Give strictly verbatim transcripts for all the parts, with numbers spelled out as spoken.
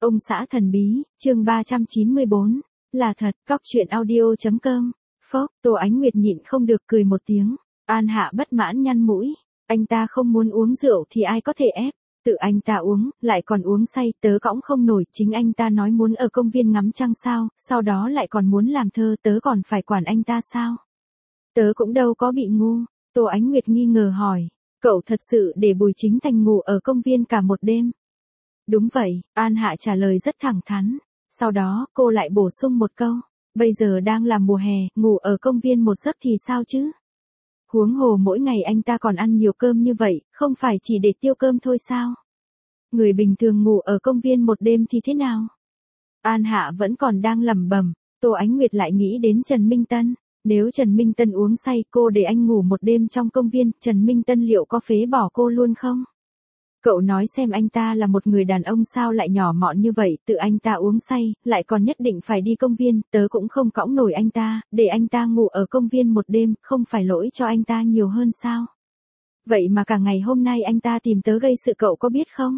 Ông xã thần bí, chương ba trăm chín mươi bốn, là thật, cóc truyện audio chấm com. Phốc, Tô Ánh Nguyệt nhịn không được cười một tiếng. An Hạ bất mãn nhăn mũi. Anh ta không muốn uống rượu thì ai có thể ép. Tự anh ta uống, lại còn uống say, tớ cõng không nổi. Chính anh ta nói muốn ở công viên ngắm trăng sao, sau đó lại còn muốn làm thơ, tớ còn phải quản anh ta sao? Tớ cũng đâu có bị ngu. Tô Ánh Nguyệt nghi ngờ hỏi. Cậu thật sự để Bùi Chính Thành ngủ ở công viên cả một đêm? Đúng vậy, An Hạ trả lời rất thẳng thắn. Sau đó, cô lại bổ sung một câu. Bây giờ đang là mùa hè, ngủ ở công viên một giấc thì sao chứ? Huống hồ mỗi ngày anh ta còn ăn nhiều cơm như vậy, không phải chỉ để tiêu cơm thôi sao? Người bình thường ngủ ở công viên một đêm thì thế nào? An Hạ vẫn còn đang lẩm bẩm, Tô Ánh Nguyệt lại nghĩ đến Trần Minh Tân. Nếu Trần Minh Tân uống say cô để anh ngủ một đêm trong công viên, Trần Minh Tân liệu có phế bỏ cô luôn không? Cậu nói xem anh ta là một người đàn ông sao lại nhỏ mọn như vậy, tự anh ta uống say, lại còn nhất định phải đi công viên, tớ cũng không cõng nổi anh ta, để anh ta ngủ ở công viên một đêm, không phải lỗi cho anh ta nhiều hơn sao? Vậy mà cả ngày hôm nay anh ta tìm tớ gây sự cậu có biết không?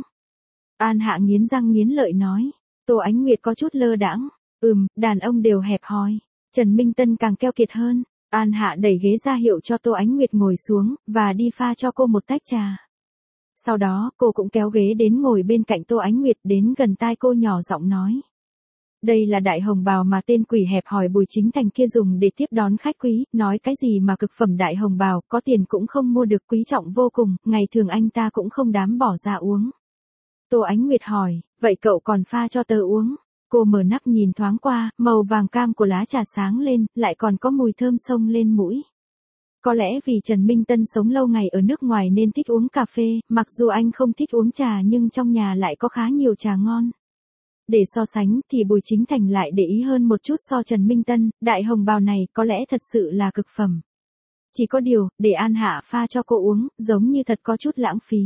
An Hạ nghiến răng nghiến lợi nói. Tô Ánh Nguyệt có chút lơ đãng. Ừm, đàn ông đều hẹp hòi. Trần Minh Tân càng keo kiệt hơn. An Hạ đẩy ghế ra hiệu cho Tô Ánh Nguyệt ngồi xuống, và đi pha cho cô một tách trà. Sau đó, cô cũng kéo ghế đến ngồi bên cạnh Tô Ánh Nguyệt, đến gần tai cô nhỏ giọng nói. Đây là đại hồng bào mà tên quỷ hẹp hòi Bùi Chính Thành kia dùng để tiếp đón khách quý, nói cái gì mà cực phẩm đại hồng bào, có tiền cũng không mua được, quý trọng vô cùng, ngày thường anh ta cũng không dám bỏ ra uống. Tô Ánh Nguyệt hỏi, vậy cậu còn pha cho tớ uống? Cô mở nắp nhìn thoáng qua, màu vàng cam của lá trà sáng lên, lại còn có mùi thơm xông lên mũi. Có lẽ vì Trần Minh Tân sống lâu ngày ở nước ngoài nên thích uống cà phê, mặc dù anh không thích uống trà nhưng trong nhà lại có khá nhiều trà ngon. Để so sánh thì Bùi Chính Thành lại để ý hơn một chút so Trần Minh Tân, đại hồng bào này có lẽ thật sự là cực phẩm. Chỉ có điều, để An Hạ pha cho cô uống, giống như thật có chút lãng phí.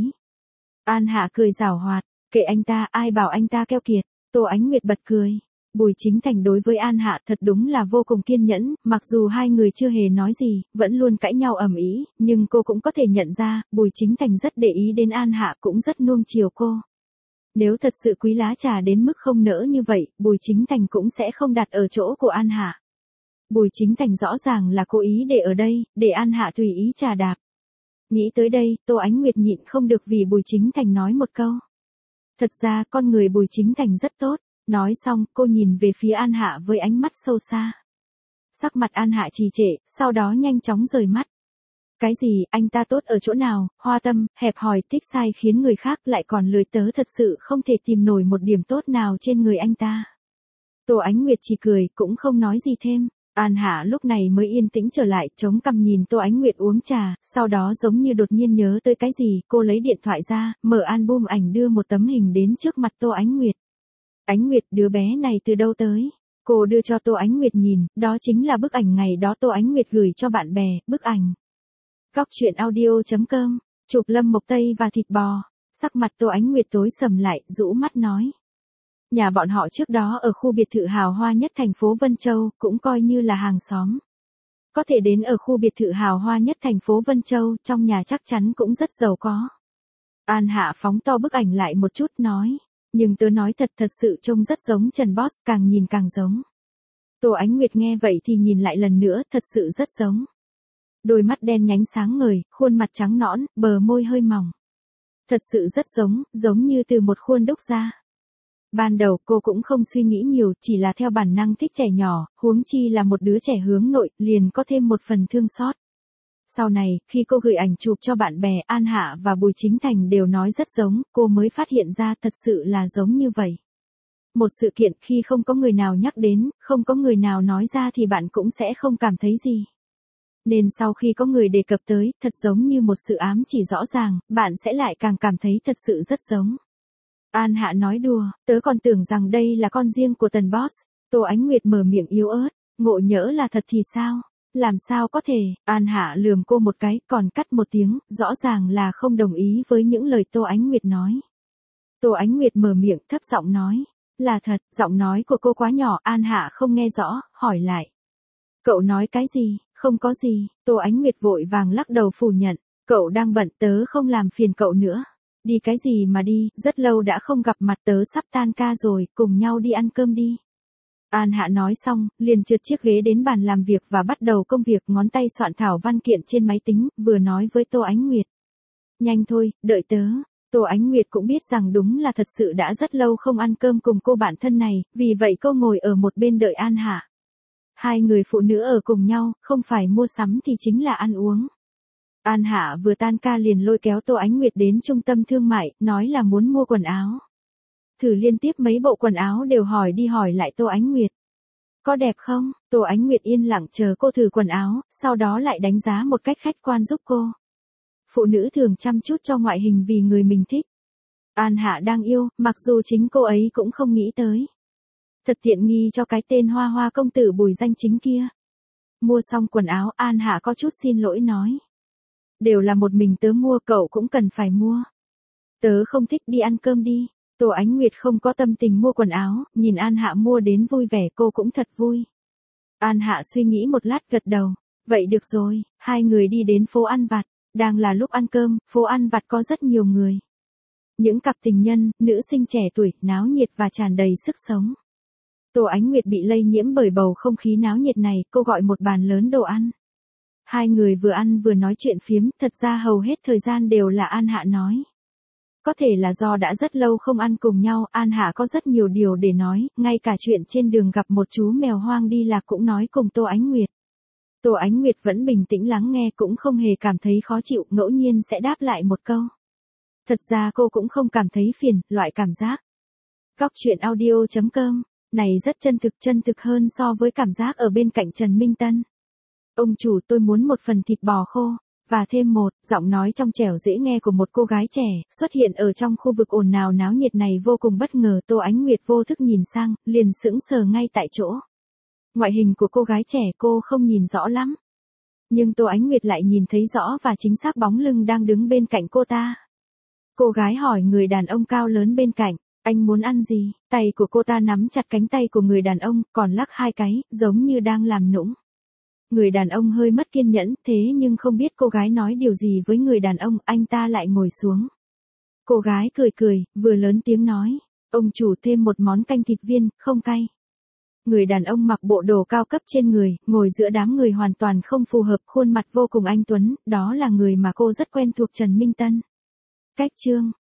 An Hạ cười giảo hoạt, kệ anh ta, ai bảo anh ta keo kiệt. Tô Ánh Nguyệt bật cười. Bùi Chính Thành đối với An Hạ thật đúng là vô cùng kiên nhẫn, mặc dù hai người chưa hề nói gì, vẫn luôn cãi nhau ầm ĩ, nhưng cô cũng có thể nhận ra, Bùi Chính Thành rất để ý đến An Hạ, cũng rất nuông chiều cô. Nếu thật sự quý lá trà đến mức không nỡ như vậy, Bùi Chính Thành cũng sẽ không đặt ở chỗ của An Hạ. Bùi Chính Thành rõ ràng là cố ý để ở đây, để An Hạ tùy ý trà đạp. Nghĩ tới đây, Tô Ánh Nguyệt nhịn không được vì Bùi Chính Thành nói một câu. Thật ra con người Bùi Chính Thành rất tốt. Nói xong, cô nhìn về phía An Hạ với ánh mắt sâu xa. Sắc mặt An Hạ trì trệ, sau đó nhanh chóng rời mắt. Cái gì, anh ta tốt ở chỗ nào, hoa tâm, hẹp hòi, thích sai khiến người khác lại còn lười, tớ thật sự không thể tìm nổi một điểm tốt nào trên người anh ta. Tô Ánh Nguyệt chỉ cười, cũng không nói gì thêm. An Hạ lúc này mới yên tĩnh trở lại, chống cằm nhìn Tô Ánh Nguyệt uống trà, sau đó giống như đột nhiên nhớ tới cái gì, cô lấy điện thoại ra, mở album ảnh đưa một tấm hình đến trước mặt Tô Ánh Nguyệt. Ánh Nguyệt, đứa bé này từ đâu tới? Cô đưa cho Tô Ánh Nguyệt nhìn, đó chính là bức ảnh ngày đó Tô Ánh Nguyệt gửi cho bạn bè, bức ảnh. Cóc truyện audio chấm com, chụp Lâm Mộc Tây và thịt bò. Sắc mặt Tô Ánh Nguyệt tối sầm lại, rũ mắt nói. Nhà bọn họ trước đó ở khu biệt thự hào hoa nhất thành phố Vân Châu, cũng coi như là hàng xóm. Có thể đến ở khu biệt thự hào hoa nhất thành phố Vân Châu, trong nhà chắc chắn cũng rất giàu có. An Hạ phóng to bức ảnh lại một chút nói. Nhưng tớ nói thật, thật sự trông rất giống Trần Boss, càng nhìn càng giống. Tô Ánh Nguyệt nghe vậy thì nhìn lại lần nữa, thật sự rất giống. Đôi mắt đen nhánh sáng ngời, khuôn mặt trắng nõn, bờ môi hơi mỏng. Thật sự rất giống, giống như từ một khuôn đúc ra. Ban đầu cô cũng không suy nghĩ nhiều, chỉ là theo bản năng thích trẻ nhỏ, huống chi là một đứa trẻ hướng nội, liền có thêm một phần thương xót. Sau này, khi cô gửi ảnh chụp cho bạn bè, An Hạ và Bùi Chính Thành đều nói rất giống, cô mới phát hiện ra thật sự là giống như vậy. Một sự kiện khi không có người nào nhắc đến, không có người nào nói ra thì bạn cũng sẽ không cảm thấy gì. Nên sau khi có người đề cập tới, thật giống như một sự ám chỉ rõ ràng, bạn sẽ lại càng cảm thấy thật sự rất giống. An Hạ nói đùa, tớ còn tưởng rằng đây là con riêng của Tần Boss. Tô Ánh Nguyệt mở miệng yếu ớt, ngộ nhỡ là thật thì sao? Làm sao có thể? An Hạ lườm cô một cái, còn cắt một tiếng, rõ ràng là không đồng ý với những lời Tô Ánh Nguyệt nói. Tô Ánh Nguyệt mở miệng thấp giọng nói, là thật, giọng nói của cô quá nhỏ, An Hạ không nghe rõ, hỏi lại. Cậu nói cái gì? Không có gì, Tô Ánh Nguyệt vội vàng lắc đầu phủ nhận, cậu đang bận, tớ không làm phiền cậu nữa. Đi cái gì mà đi, rất lâu đã không gặp mặt, tớ sắp tan ca rồi, cùng nhau đi ăn cơm đi. An Hạ nói xong, liền trượt chiếc ghế đến bàn làm việc và bắt đầu công việc, ngón tay soạn thảo văn kiện trên máy tính, vừa nói với Tô Ánh Nguyệt. Nhanh thôi, đợi tớ. Tô Ánh Nguyệt cũng biết rằng đúng là thật sự đã rất lâu không ăn cơm cùng cô bạn thân này, vì vậy cô ngồi ở một bên đợi An Hạ. Hai người phụ nữ ở cùng nhau, không phải mua sắm thì chính là ăn uống. An Hạ vừa tan ca liền lôi kéo Tô Ánh Nguyệt đến trung tâm thương mại, nói là muốn mua quần áo. Thử liên tiếp mấy bộ quần áo đều hỏi đi hỏi lại Tô Ánh Nguyệt. Có đẹp không? Tô Ánh Nguyệt yên lặng chờ cô thử quần áo, sau đó lại đánh giá một cách khách quan giúp cô. Phụ nữ thường chăm chút cho ngoại hình vì người mình thích. An Hạ đang yêu, mặc dù chính cô ấy cũng không nghĩ tới. Thật tiện nghi cho cái tên hoa hoa công tử Bùi Danh Chính kia. Mua xong quần áo, An Hạ có chút xin lỗi nói. Đều là một mình tớ mua, cậu cũng cần phải mua. Tớ không thích, đi ăn cơm đi. Tô Ánh Nguyệt không có tâm tình mua quần áo, nhìn An Hạ mua đến vui vẻ, cô cũng thật vui. An Hạ suy nghĩ một lát gật đầu. Vậy được rồi, hai người đi đến phố ăn vặt. Đang là lúc ăn cơm, phố ăn vặt có rất nhiều người. Những cặp tình nhân, nữ sinh trẻ tuổi, náo nhiệt và tràn đầy sức sống. Tô Ánh Nguyệt bị lây nhiễm bởi bầu không khí náo nhiệt này, cô gọi một bàn lớn đồ ăn. Hai người vừa ăn vừa nói chuyện phiếm, thật ra hầu hết thời gian đều là An Hạ nói. Có thể là do đã rất lâu không ăn cùng nhau, An Hạ có rất nhiều điều để nói, ngay cả chuyện trên đường gặp một chú mèo hoang đi lạc cũng nói cùng Tô Ánh Nguyệt. Tô Ánh Nguyệt vẫn bình tĩnh lắng nghe, cũng không hề cảm thấy khó chịu, ngẫu nhiên sẽ đáp lại một câu. Thật ra cô cũng không cảm thấy phiền, loại cảm giác. Góc truyện audio chấm com, này rất chân thực, chân thực hơn so với cảm giác ở bên cạnh Trần Minh Tân. Ông chủ, tôi muốn một phần thịt bò khô, và thêm một, giọng nói trong trẻo dễ nghe của một cô gái trẻ, xuất hiện ở trong khu vực ồn ào náo nhiệt này vô cùng bất ngờ. Tô Ánh Nguyệt vô thức nhìn sang, liền sững sờ ngay tại chỗ. Ngoại hình của cô gái trẻ cô không nhìn rõ lắm. Nhưng Tô Ánh Nguyệt lại nhìn thấy rõ và chính xác bóng lưng đang đứng bên cạnh cô ta. Cô gái hỏi người đàn ông cao lớn bên cạnh, anh muốn ăn gì? Tay của cô ta nắm chặt cánh tay của người đàn ông, còn lắc hai cái, giống như đang làm nũng. Người đàn ông hơi mất kiên nhẫn, thế nhưng không biết cô gái nói điều gì với người đàn ông, anh ta lại ngồi xuống. Cô gái cười cười, vừa lớn tiếng nói, ông chủ thêm một món canh thịt viên, không cay. Người đàn ông mặc bộ đồ cao cấp trên người, ngồi giữa đám người hoàn toàn không phù hợp, khuôn mặt vô cùng anh tuấn, đó là người mà cô rất quen thuộc, Trần Minh Tân. Cách chương